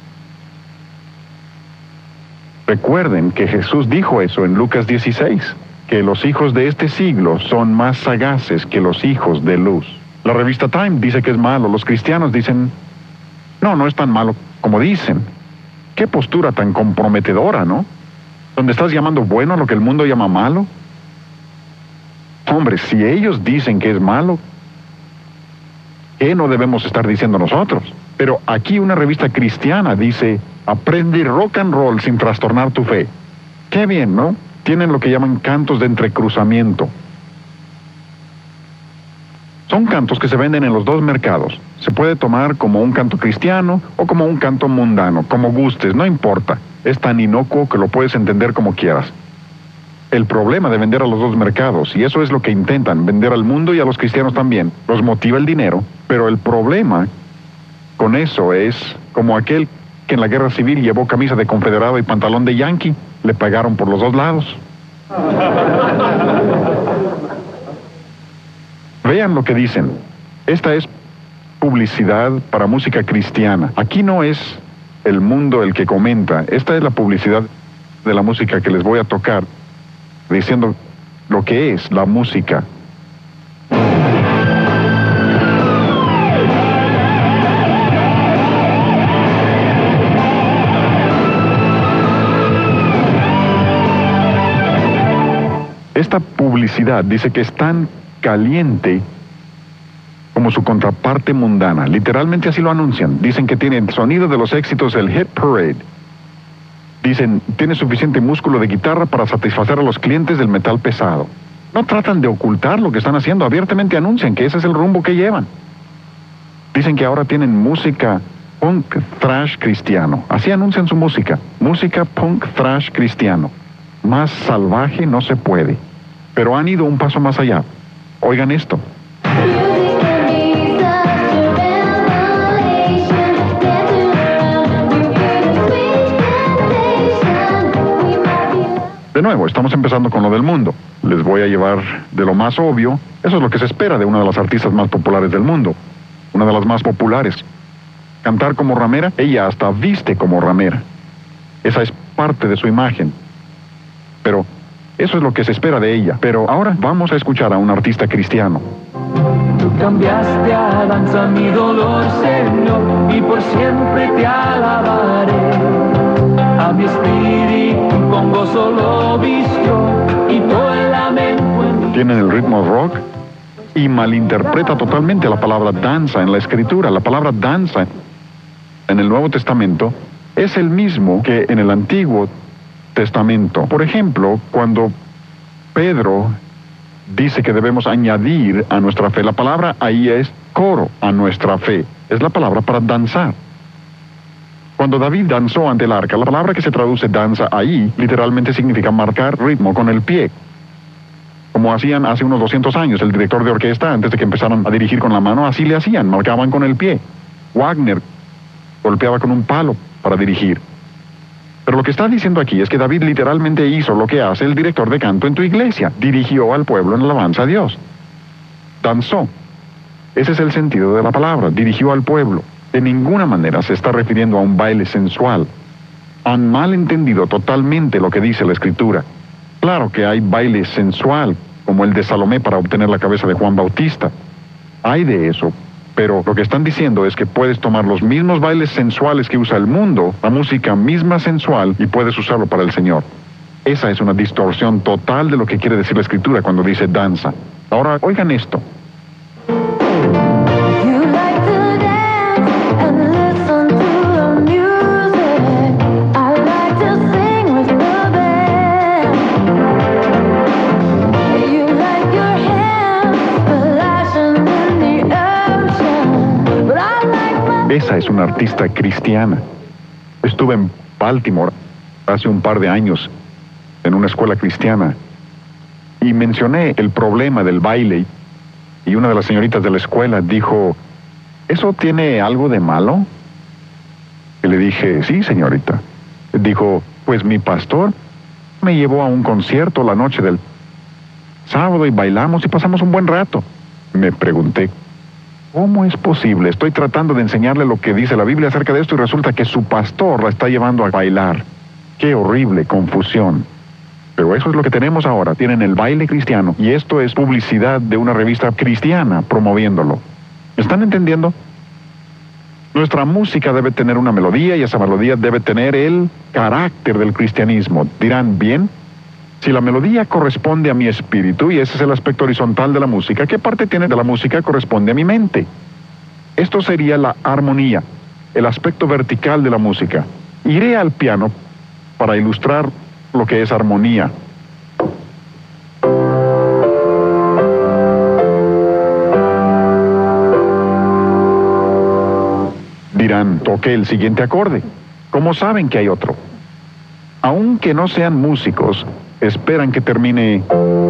Recuerden que Jesús dijo eso en Lucas 16. Que los hijos de este siglo son más sagaces que los hijos de luz. La revista Time dice que es malo. Los cristianos dicen, no es tan malo como dicen. Qué postura tan comprometedora, ¿no? Donde estás llamando bueno a lo que el mundo llama malo. Hombre, si ellos dicen que es malo, ¿qué no debemos estar diciendo nosotros? Pero aquí una revista cristiana dice, aprende rock and roll sin trastornar tu fe. Qué bien, ¿no? Tienen lo que llaman cantos de entrecruzamiento. Son cantos que se venden en los dos mercados. Se puede tomar como un canto cristiano o como un canto mundano, como gustes, no importa. Es tan inocuo que lo puedes entender como quieras. El problema de vender a los dos mercados, y eso es lo que intentan, vender al mundo y a los cristianos también, los motiva el dinero, pero el problema con eso es como aquel que en la guerra civil llevó camisa de confederado y pantalón de yankee, le pagaron por los dos lados. Vean lo que dicen. Esta es publicidad para música cristiana. Aquí no es el mundo el que comenta. Esta es la publicidad de la música que les voy a tocar, diciendo lo que es la música. Esta publicidad dice que es tan caliente como su contraparte mundana. Literalmente así lo anuncian. Dicen que tiene el sonido de los éxitos del Hit Parade. Dicen, tiene suficiente músculo de guitarra para satisfacer a los clientes del metal pesado. No tratan de ocultar lo que están haciendo, abiertamente anuncian que ese es el rumbo que llevan. Dicen que ahora tienen música punk thrash cristiano. Así anuncian su música. Música punk thrash cristiano. Más salvaje no se puede. Pero han ido un paso más allá. Oigan esto. De nuevo, estamos empezando con lo del mundo. Les voy a llevar de lo más obvio. Eso es lo que se espera de una de las artistas más populares del mundo. Una de las más populares. Cantar como ramera, ella hasta viste como ramera. Esa es parte de su imagen. Pero eso es lo que se espera de ella. Pero ahora vamos a escuchar a un artista cristiano. Tú cambiaste a danza mi dolor, Señor, y por siempre te alabaré. A mi espíritu con gozo lo vistió y todo el lamento en mí. Tienen el ritmo rock y malinterpreta totalmente la palabra danza en la escritura. La palabra danza en el Nuevo Testamento es el mismo que en el Antiguo Testamento. Por ejemplo, cuando Pedro dice que debemos añadir a nuestra fe, la palabra ahí es coro, a nuestra fe. Es la palabra para danzar. Cuando David danzó ante el arca, la palabra que se traduce danza ahí, literalmente significa marcar ritmo con el pie. Como hacían hace unos 200 años el director de orquesta, antes de que empezaran a dirigir con la mano, así le hacían, marcaban con el pie. Wagner golpeaba con un palo para dirigir. Pero lo que está diciendo aquí es que David literalmente hizo lo que hace el director de canto en tu iglesia. Dirigió al pueblo en alabanza a Dios. Danzó. Ese es el sentido de la palabra, dirigió al pueblo. De ninguna manera se está refiriendo a un baile sensual. Han malentendido totalmente lo que dice la Escritura. Claro que hay baile sensual, como el de Salomé para obtener la cabeza de Juan Bautista. Hay de eso, pero lo que están diciendo es que puedes tomar los mismos bailes sensuales que usa el mundo, la música misma sensual, y puedes usarlo para el Señor. Esa es una distorsión total de lo que quiere decir la Escritura cuando dice danza. Ahora, oigan esto. You like to dance and listen to the music. I like to sing with the band. You like your hands flashing in the ocean, but I like my... Esa es una artista cristiana. Estuve en Baltimore hace un par de años en una escuela cristiana y mencioné el problema del baile y una de las señoritas de la escuela dijo, ¿eso tiene algo de malo? Y le dije, sí, señorita. Dijo, pues mi pastor me llevó a un concierto la noche del sábado y bailamos y pasamos un buen rato. Me pregunté, ¿cómo es posible? Estoy tratando de enseñarle lo que dice la Biblia acerca de esto y resulta que su pastor la está llevando a bailar. ¡Qué horrible confusión! Pero eso es lo que tenemos ahora. Tienen el baile cristiano y esto es publicidad de una revista cristiana promoviéndolo. ¿Están entendiendo? Nuestra música debe tener una melodía y esa melodía debe tener el carácter del cristianismo. Dirán, bien, si la melodía corresponde a mi espíritu y ese es el aspecto horizontal de la música, ¿qué parte tiene de la música corresponde a mi mente? Esto sería la armonía, el aspecto vertical de la música. Iré al piano para ilustrar lo que es armonía. dirán, toque el siguiente acorde. ¿Cómo saben que hay otro? Aunque no sean músicos, esperan que termine.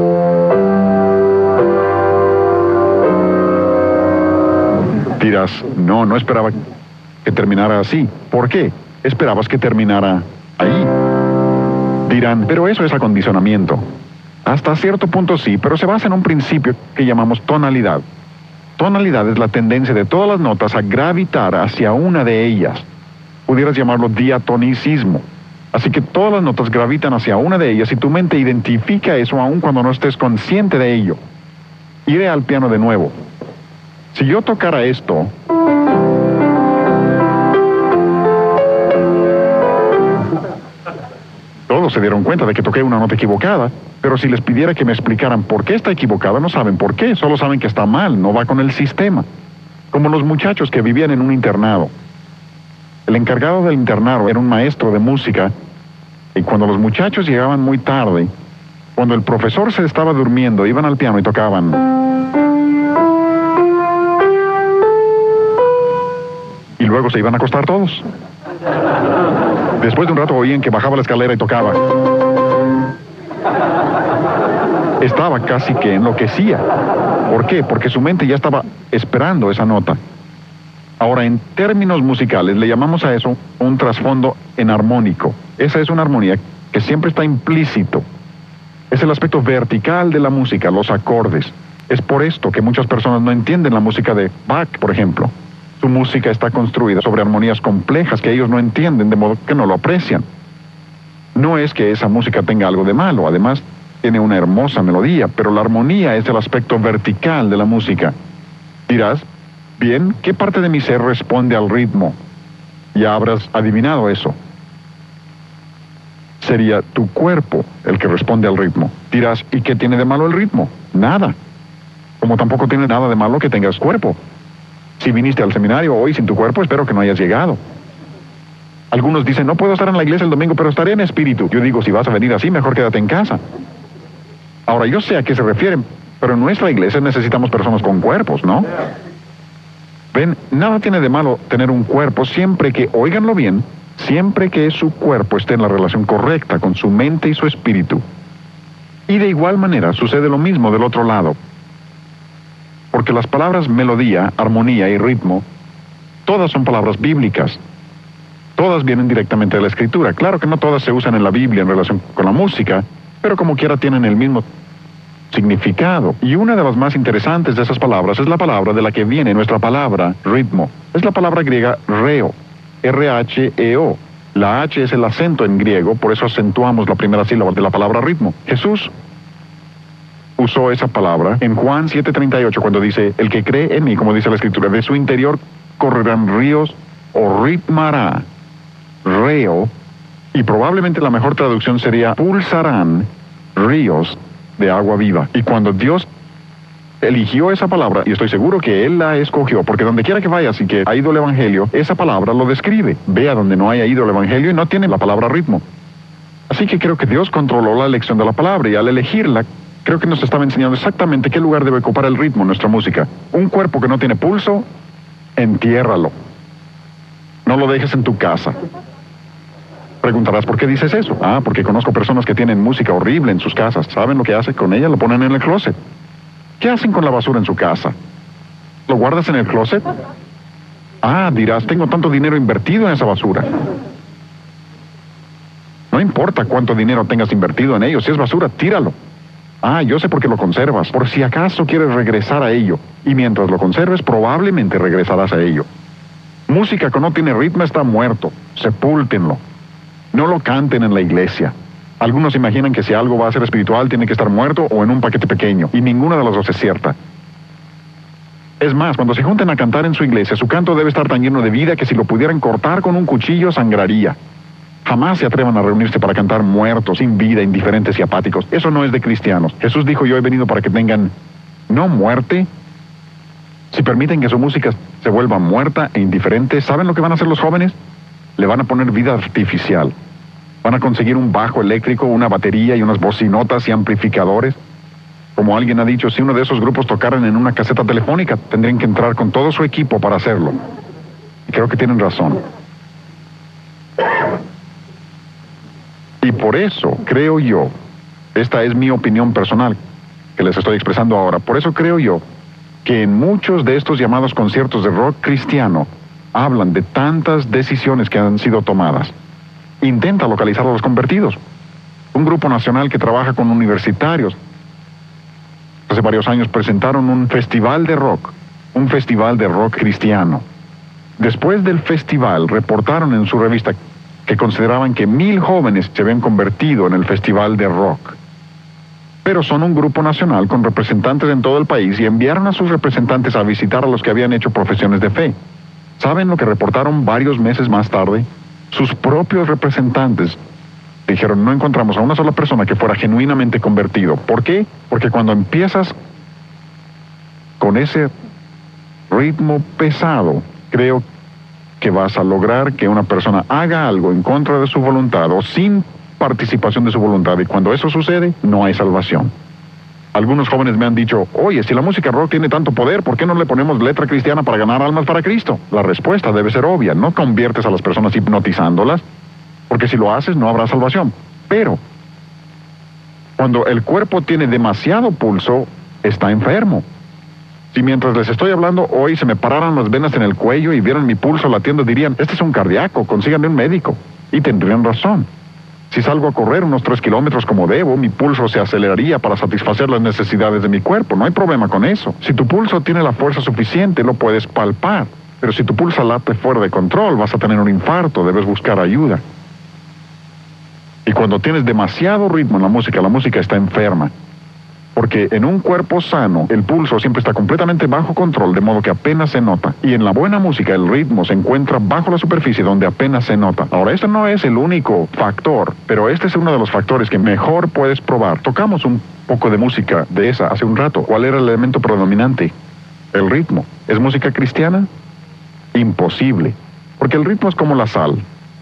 Dirás, no esperaba que terminara así. ¿Por qué? Esperabas que terminara ahí. Dirán, pero eso es acondicionamiento. Hasta cierto punto sí, pero se basa en un principio que llamamos tonalidad. Tonalidad es la tendencia de todas las notas a gravitar hacia una de ellas. Pudieras llamarlo diatonicismo. Así que todas las notas gravitan hacia una de ellas y tu mente identifica eso aun cuando no estés consciente de ello. Iré al piano de nuevo. Si yo tocara esto, todos se dieron cuenta de que toqué una nota equivocada, pero si les pidiera que me explicaran por qué está equivocada, no saben por qué, solo saben que está mal, no va con el sistema. Como los muchachos que vivían en un internado. El encargado del internado era un maestro de música, y cuando los muchachos llegaban muy tarde, cuando el profesor se estaba durmiendo, iban al piano y tocaban. Y luego se iban a acostar todos. Después de un rato oían que bajaba la escalera y tocaba. Estaba casi que enloquecía. ¿Por qué? Porque su mente ya estaba esperando esa nota. Ahora, en términos musicales, le llamamos a eso un trasfondo enarmónico. Esa es una armonía que siempre está implícito. Es el aspecto vertical de la música, los acordes. Es por esto que muchas personas no entienden la música de Bach, por ejemplo. Su música está construida sobre armonías complejas que ellos no entienden, de modo que no lo aprecian. No es que esa música tenga algo de malo, además tiene una hermosa melodía, pero la armonía es el aspecto vertical de la música. Dirás, bien, ¿qué parte de mi ser responde al ritmo? Ya habrás adivinado eso. Sería tu cuerpo el que responde al ritmo. Dirás, ¿y qué tiene de malo el ritmo? Nada. Como tampoco tiene nada de malo que tengas cuerpo. Si viniste al seminario hoy sin tu cuerpo, espero que no hayas llegado. Algunos dicen, no puedo estar en la iglesia el domingo, pero estaré en espíritu. Yo digo, si vas a venir así, mejor quédate en casa. Ahora, yo sé a qué se refieren, pero en nuestra iglesia necesitamos personas con cuerpos, ¿no? Ven, nada tiene de malo tener un cuerpo siempre que, óiganlo bien, siempre que su cuerpo esté en la relación correcta con su mente y su espíritu. Y de igual manera sucede lo mismo del otro lado. Porque las palabras melodía, armonía y ritmo, todas son palabras bíblicas. Todas vienen directamente de la Escritura. Claro que no todas se usan en la Biblia en relación con la música, pero como quiera tienen el mismo significado. Y una de las más interesantes de esas palabras es la palabra de la que viene nuestra palabra ritmo. Es la palabra griega reo, R-H-E-O. La H es el acento en griego, por eso acentuamos la primera sílaba de la palabra ritmo. Jesús usó esa palabra en Juan 7:38 cuando dice, el que cree en mí, como dice la Escritura, de su interior correrán ríos o ritmará, reo, y probablemente la mejor traducción sería pulsarán ríos de agua viva. Y cuando Dios eligió esa palabra, y estoy seguro que Él la escogió, porque donde quiera que vayas y que ha ido el Evangelio, esa palabra lo describe. Vea donde no haya ido el Evangelio y no tiene la palabra ritmo. Así que creo que Dios controló la elección de la palabra, y al elegirla, creo que nos estaba enseñando exactamente qué lugar debe ocupar el ritmo en nuestra música. Un cuerpo que no tiene pulso, entiérralo. No lo dejes en tu casa. Preguntarás, ¿por qué dices eso? Ah, porque conozco personas que tienen música horrible en sus casas. ¿Saben lo que hacen con ella? Lo ponen en el closet. ¿Qué hacen con la basura en su casa? ¿Lo guardas en el closet? Ah, dirás, tengo tanto dinero invertido en esa basura. No importa cuánto dinero tengas invertido en ello, si es basura, tíralo. Ah, yo sé por qué lo conservas, por si acaso quieres regresar a ello. Y mientras lo conserves, probablemente regresarás a ello. Música que no tiene ritmo está muerto. Sepúltenlo. No lo canten en la iglesia. Algunos imaginan que si algo va a ser espiritual, tiene que estar muerto o en un paquete pequeño. Y ninguna de las dos es cierta. Es más, cuando se junten a cantar en su iglesia, su canto debe estar tan lleno de vida que si lo pudieran cortar con un cuchillo, sangraría. Jamás se atrevan a reunirse para cantar muertos, sin vida, indiferentes y apáticos. Eso no es de cristianos. Jesús dijo, yo he venido para que tengan, no muerte. Si permiten que su música se vuelva muerta e indiferente, ¿saben lo que van a hacer los jóvenes? Le van a poner vida artificial. Van a conseguir un bajo eléctrico, una batería y unas bocinotas y amplificadores. Como alguien ha dicho, si uno de esos grupos tocaran en una caseta telefónica, tendrían que entrar con todo su equipo para hacerlo. Y creo que tienen razón. Y por eso creo yo, esta es mi opinión personal que les estoy expresando ahora, por eso creo yo que en muchos de estos llamados conciertos de rock cristiano hablan de tantas decisiones que han sido tomadas. Intenta localizar a los convertidos. Un grupo nacional que trabaja con universitarios. Hace varios años presentaron un festival de rock cristiano. Después del festival reportaron en su revista que consideraban que 1,000 jóvenes se habían convertido en el festival de rock. Pero son un grupo nacional con representantes en todo el país y enviaron a sus representantes a visitar a los que habían hecho profesiones de fe. ¿Saben lo que reportaron varios meses más tarde? Sus propios representantes dijeron, no encontramos a una sola persona que fuera genuinamente convertido. ¿Por qué? Porque cuando empiezas con ese ritmo pesado, creo que vas a lograr que una persona haga algo en contra de su voluntad o sin participación de su voluntad, y cuando eso sucede, no hay salvación. Algunos jóvenes me han dicho, oye, si la música rock tiene tanto poder, ¿por qué no le ponemos letra cristiana para ganar almas para Cristo? La respuesta debe ser obvia, no conviertes a las personas hipnotizándolas, porque si lo haces no habrá salvación. Pero, cuando el cuerpo tiene demasiado pulso, está enfermo. Si mientras les estoy hablando hoy se me pararan las venas en el cuello y vieran mi pulso latiendo, dirían, este es un cardíaco, consíganme un médico. Y tendrían razón. Si salgo a correr unos 3 kilómetros como debo, mi pulso se aceleraría para satisfacer las necesidades de mi cuerpo. No hay problema con eso. Si tu pulso tiene la fuerza suficiente, lo puedes palpar. Pero si tu pulso late fuera de control, vas a tener un infarto, debes buscar ayuda. Y cuando tienes demasiado ritmo en la música está enferma. Porque en un cuerpo sano, el pulso siempre está completamente bajo control, de modo que apenas se nota. Y en la buena música, el ritmo se encuentra bajo la superficie, donde apenas se nota. Ahora, este no es el único factor, pero este es uno de los factores que mejor puedes probar. Tocamos un poco de música de esa hace un rato. ¿Cuál era el elemento predominante? El ritmo. ¿Es música cristiana? Imposible. Porque el ritmo es como la sal.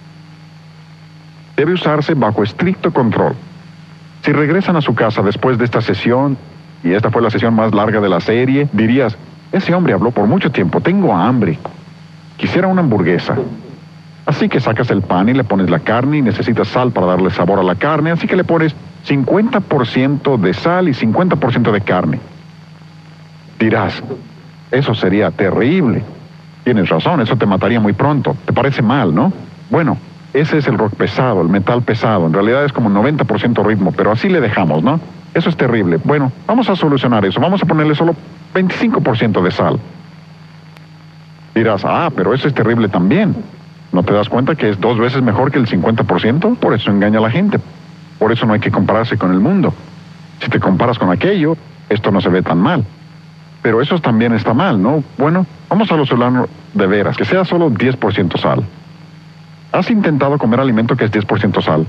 Debe usarse bajo estricto control. Si regresan a su casa después de esta sesión, y esta fue la sesión más larga de la serie, dirías, ese hombre habló por mucho tiempo, tengo hambre, quisiera una hamburguesa. Así que sacas el pan y le pones la carne y necesitas sal para darle sabor a la carne, así que le pones 50% de sal y 50% de carne. Dirás, eso sería terrible. Tienes razón, eso te mataría muy pronto. ¿Te parece mal, no? Bueno, ese es el rock pesado, el metal pesado. En realidad es como 90% ritmo, pero así le dejamos, ¿no? Eso es terrible. Bueno, vamos a solucionar eso. Vamos a ponerle solo 25% de sal. Dirás, pero eso es terrible también. ¿No te das cuenta que es 2 veces mejor que el 50%? Por eso engaña a la gente. Por eso no hay que compararse con el mundo. Si te comparas con aquello, esto no se ve tan mal. Pero eso también está mal, ¿no? Bueno, vamos a solucionarlo de veras, que sea solo 10% sal. ¿Has intentado comer alimento que es 10% sal?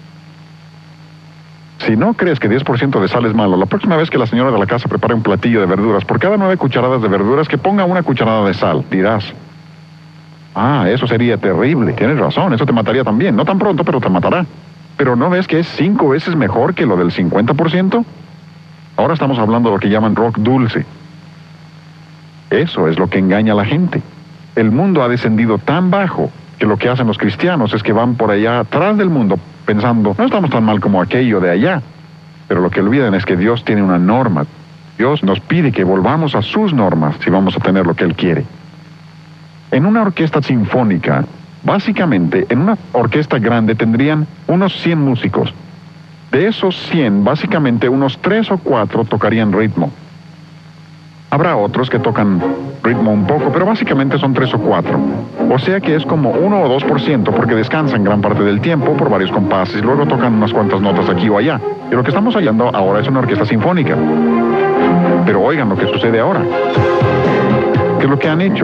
Si no crees que 10% de sal es malo, la próxima vez que la señora de la casa prepare un platillo de verduras, por cada 9 cucharadas de verduras, que ponga 1 cucharada de sal. Dirás, eso sería terrible. Tienes razón, eso te mataría también. No tan pronto, pero te matará. Pero ¿no ves que es 5 veces mejor que lo del 50%? Ahora estamos hablando de lo que llaman rock dulce. Eso es lo que engaña a la gente. El mundo ha descendido tan bajo que lo que hacen los cristianos es que van por allá atrás del mundo pensando, no estamos tan mal como aquello de allá. Pero lo que olvidan es que Dios tiene una norma. Dios nos pide que volvamos a sus normas si vamos a tener lo que Él quiere. En una orquesta sinfónica, básicamente, en una orquesta grande tendrían unos 100 músicos. De esos 100, básicamente unos 3 o 4 tocarían ritmo. Habrá otros que tocan ritmo un poco, pero básicamente son 3 o 4. O sea que es como 1 o 2%, porque descansan gran parte del tiempo por varios compases, luego tocan unas cuantas notas aquí o allá. Y lo que estamos hallando ahora es una orquesta sinfónica. Pero oigan lo que sucede ahora. ¿Qué es lo que han hecho?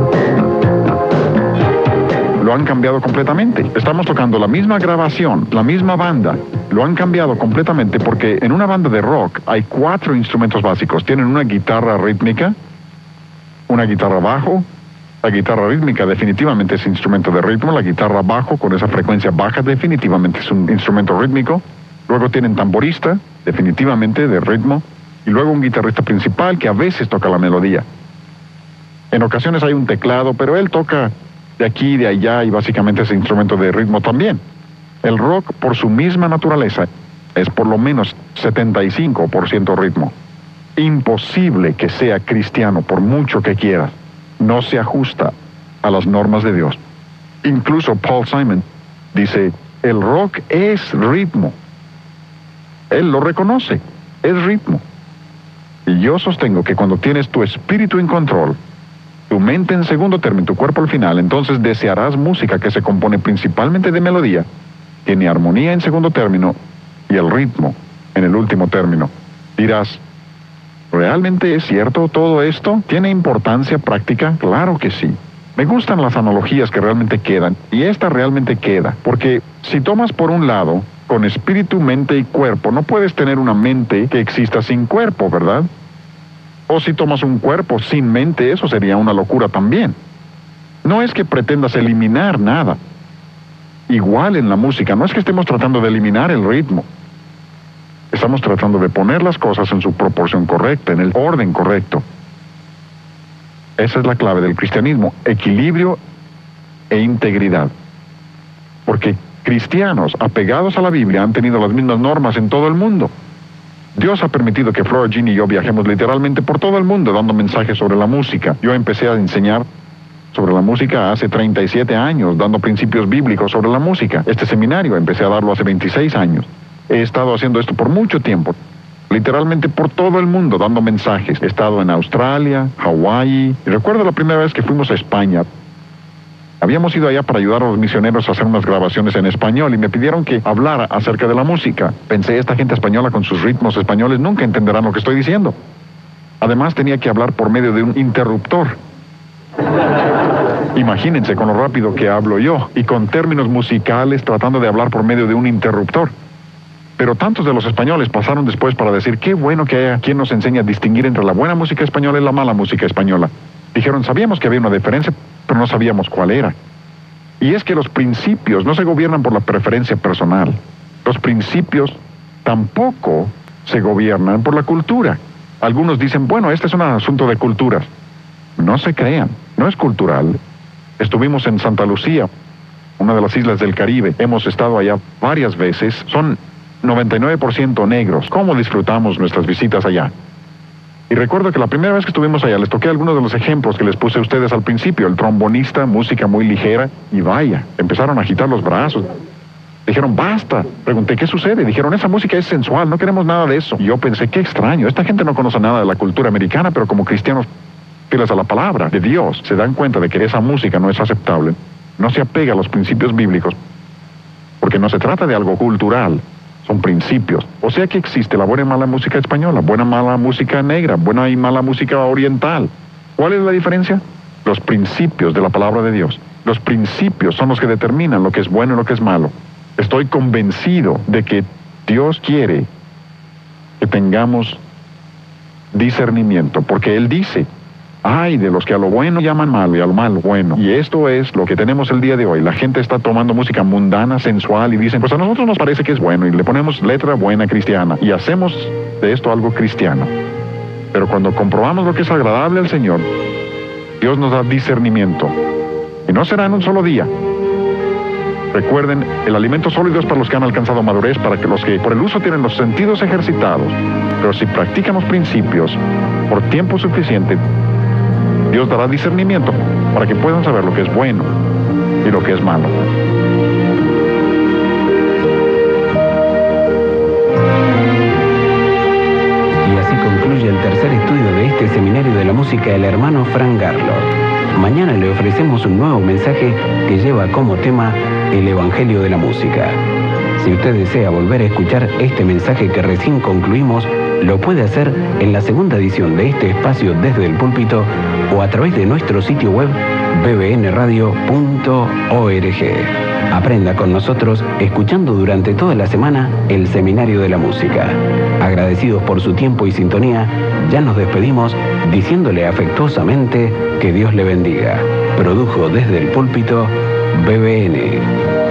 Lo han cambiado completamente. Estamos tocando la misma grabación, la misma banda. Lo han cambiado completamente porque en una banda de rock hay 4 instrumentos básicos. Tienen una guitarra rítmica, una guitarra bajo. La guitarra rítmica definitivamente es instrumento de ritmo. La guitarra bajo con esa frecuencia baja definitivamente es un instrumento rítmico. Luego tienen tamborista, definitivamente de ritmo. Y luego un guitarrista principal que a veces toca la melodía. En ocasiones hay un teclado, pero él toca de aquí y de allá y básicamente es instrumento de ritmo también. El rock, por su misma naturaleza, es por lo menos 75% ritmo. Imposible que sea cristiano por mucho que quieras. No se ajusta a las normas de Dios. Incluso Paul Simon dice, el rock es ritmo. Él lo reconoce, es ritmo. Y yo sostengo que cuando tienes tu espíritu en control, tu mente en segundo término, tu cuerpo al final, entonces desearás música que se compone principalmente de melodía, tiene armonía en segundo término y el ritmo en el último término. Dirás, ¿realmente es cierto todo esto? ¿Tiene importancia práctica? Claro que sí. Me gustan las analogías que realmente quedan, y esta realmente queda, porque si tomas por un lado, con espíritu, mente y cuerpo, no puedes tener una mente que exista sin cuerpo, ¿verdad? O si tomas un cuerpo sin mente, eso sería una locura también. No es que pretendas eliminar nada. Igual en la música, no es que estemos tratando de eliminar el ritmo. Estamos tratando de poner las cosas en su proporción correcta, en el orden correcto. Esa es la clave del cristianismo, equilibrio e integridad. Porque cristianos apegados a la Biblia han tenido las mismas normas en todo el mundo. Dios ha permitido que Flora Jean y yo viajemos literalmente por todo el mundo dando mensajes sobre la música. Yo empecé a enseñar sobre la música hace 37 años, dando principios bíblicos sobre la música. Este seminario empecé a darlo hace 26 años. He estado haciendo esto por mucho tiempo, literalmente por todo el mundo, dando mensajes. He estado en Australia, Hawái, y recuerdo la primera vez que fuimos a España. Habíamos ido allá para ayudar a los misioneros a hacer unas grabaciones en español y me pidieron que hablara acerca de la música. Pensé, esta gente española con sus ritmos españoles nunca entenderán lo que estoy diciendo. Además tenía que hablar por medio de un interruptor. Imagínense con lo rápido que hablo yo y con términos musicales tratando de hablar por medio de un interruptor. Pero tantos de los españoles pasaron después para decir, qué bueno que haya quien nos enseña a distinguir entre la buena música española y la mala música española. Dijeron, sabíamos que había una diferencia, pero no sabíamos cuál era. Y es que los principios no se gobiernan por la preferencia personal. Los principios tampoco se gobiernan por la cultura. Algunos dicen, bueno, este es un asunto de culturas. No se crean, no es cultural. Estuvimos en Santa Lucía, una de las islas del Caribe. Hemos estado allá varias veces. Son 99% negros. ¿Cómo disfrutamos nuestras visitas allá? Y recuerdo que la primera vez que estuvimos allá les toqué algunos de los ejemplos que les puse a ustedes al principio. El trombonista, música muy ligera, y vaya, empezaron a agitar los brazos. Dijeron, basta. Pregunté, ¿qué sucede? Dijeron, esa música es sensual, no queremos nada de eso. Y yo pensé, qué extraño, esta gente no conoce nada de la cultura americana, pero como cristianos fieles a la palabra de Dios, se dan cuenta de que esa música no es aceptable. No se apega a los principios bíblicos, porque no se trata de algo cultural. Son principios. O sea que existe la buena y mala música española, buena y mala música negra, buena y mala música oriental. ¿Cuál es la diferencia? Los principios de la palabra de Dios. Los principios son los que determinan lo que es bueno y lo que es malo. Estoy convencido de que Dios quiere que tengamos discernimiento, porque Él dice, ay de los que a lo bueno llaman malo y a lo malo bueno. Y esto es lo que tenemos el día de hoy. La gente está tomando música mundana, sensual, y dicen, pues a nosotros nos parece que es bueno, y le ponemos letra buena cristiana, y hacemos de esto algo cristiano. Pero cuando comprobamos lo que es agradable al Señor, Dios nos da discernimiento. Y no será en un solo día. Recuerden, el alimento sólido es para los que han alcanzado madurez, para que los que por el uso tienen los sentidos ejercitados. Pero si practican los principios por tiempo suficiente, Dios dará discernimiento para que puedan saber lo que es bueno y lo que es malo. Y así concluye el tercer estudio de este seminario de la música del hermano Frank Garlock. Mañana le ofrecemos un nuevo mensaje que lleva como tema el Evangelio de la Música. Si usted desea volver a escuchar este mensaje que recién concluimos, lo puede hacer en la segunda edición de este espacio desde el púlpito o a través de nuestro sitio web bbnradio.org. Aprenda con nosotros escuchando durante toda la semana el Seminario de la Música. Agradecidos por su tiempo y sintonía, ya nos despedimos diciéndole afectuosamente que Dios le bendiga. Produjo desde el púlpito BBN.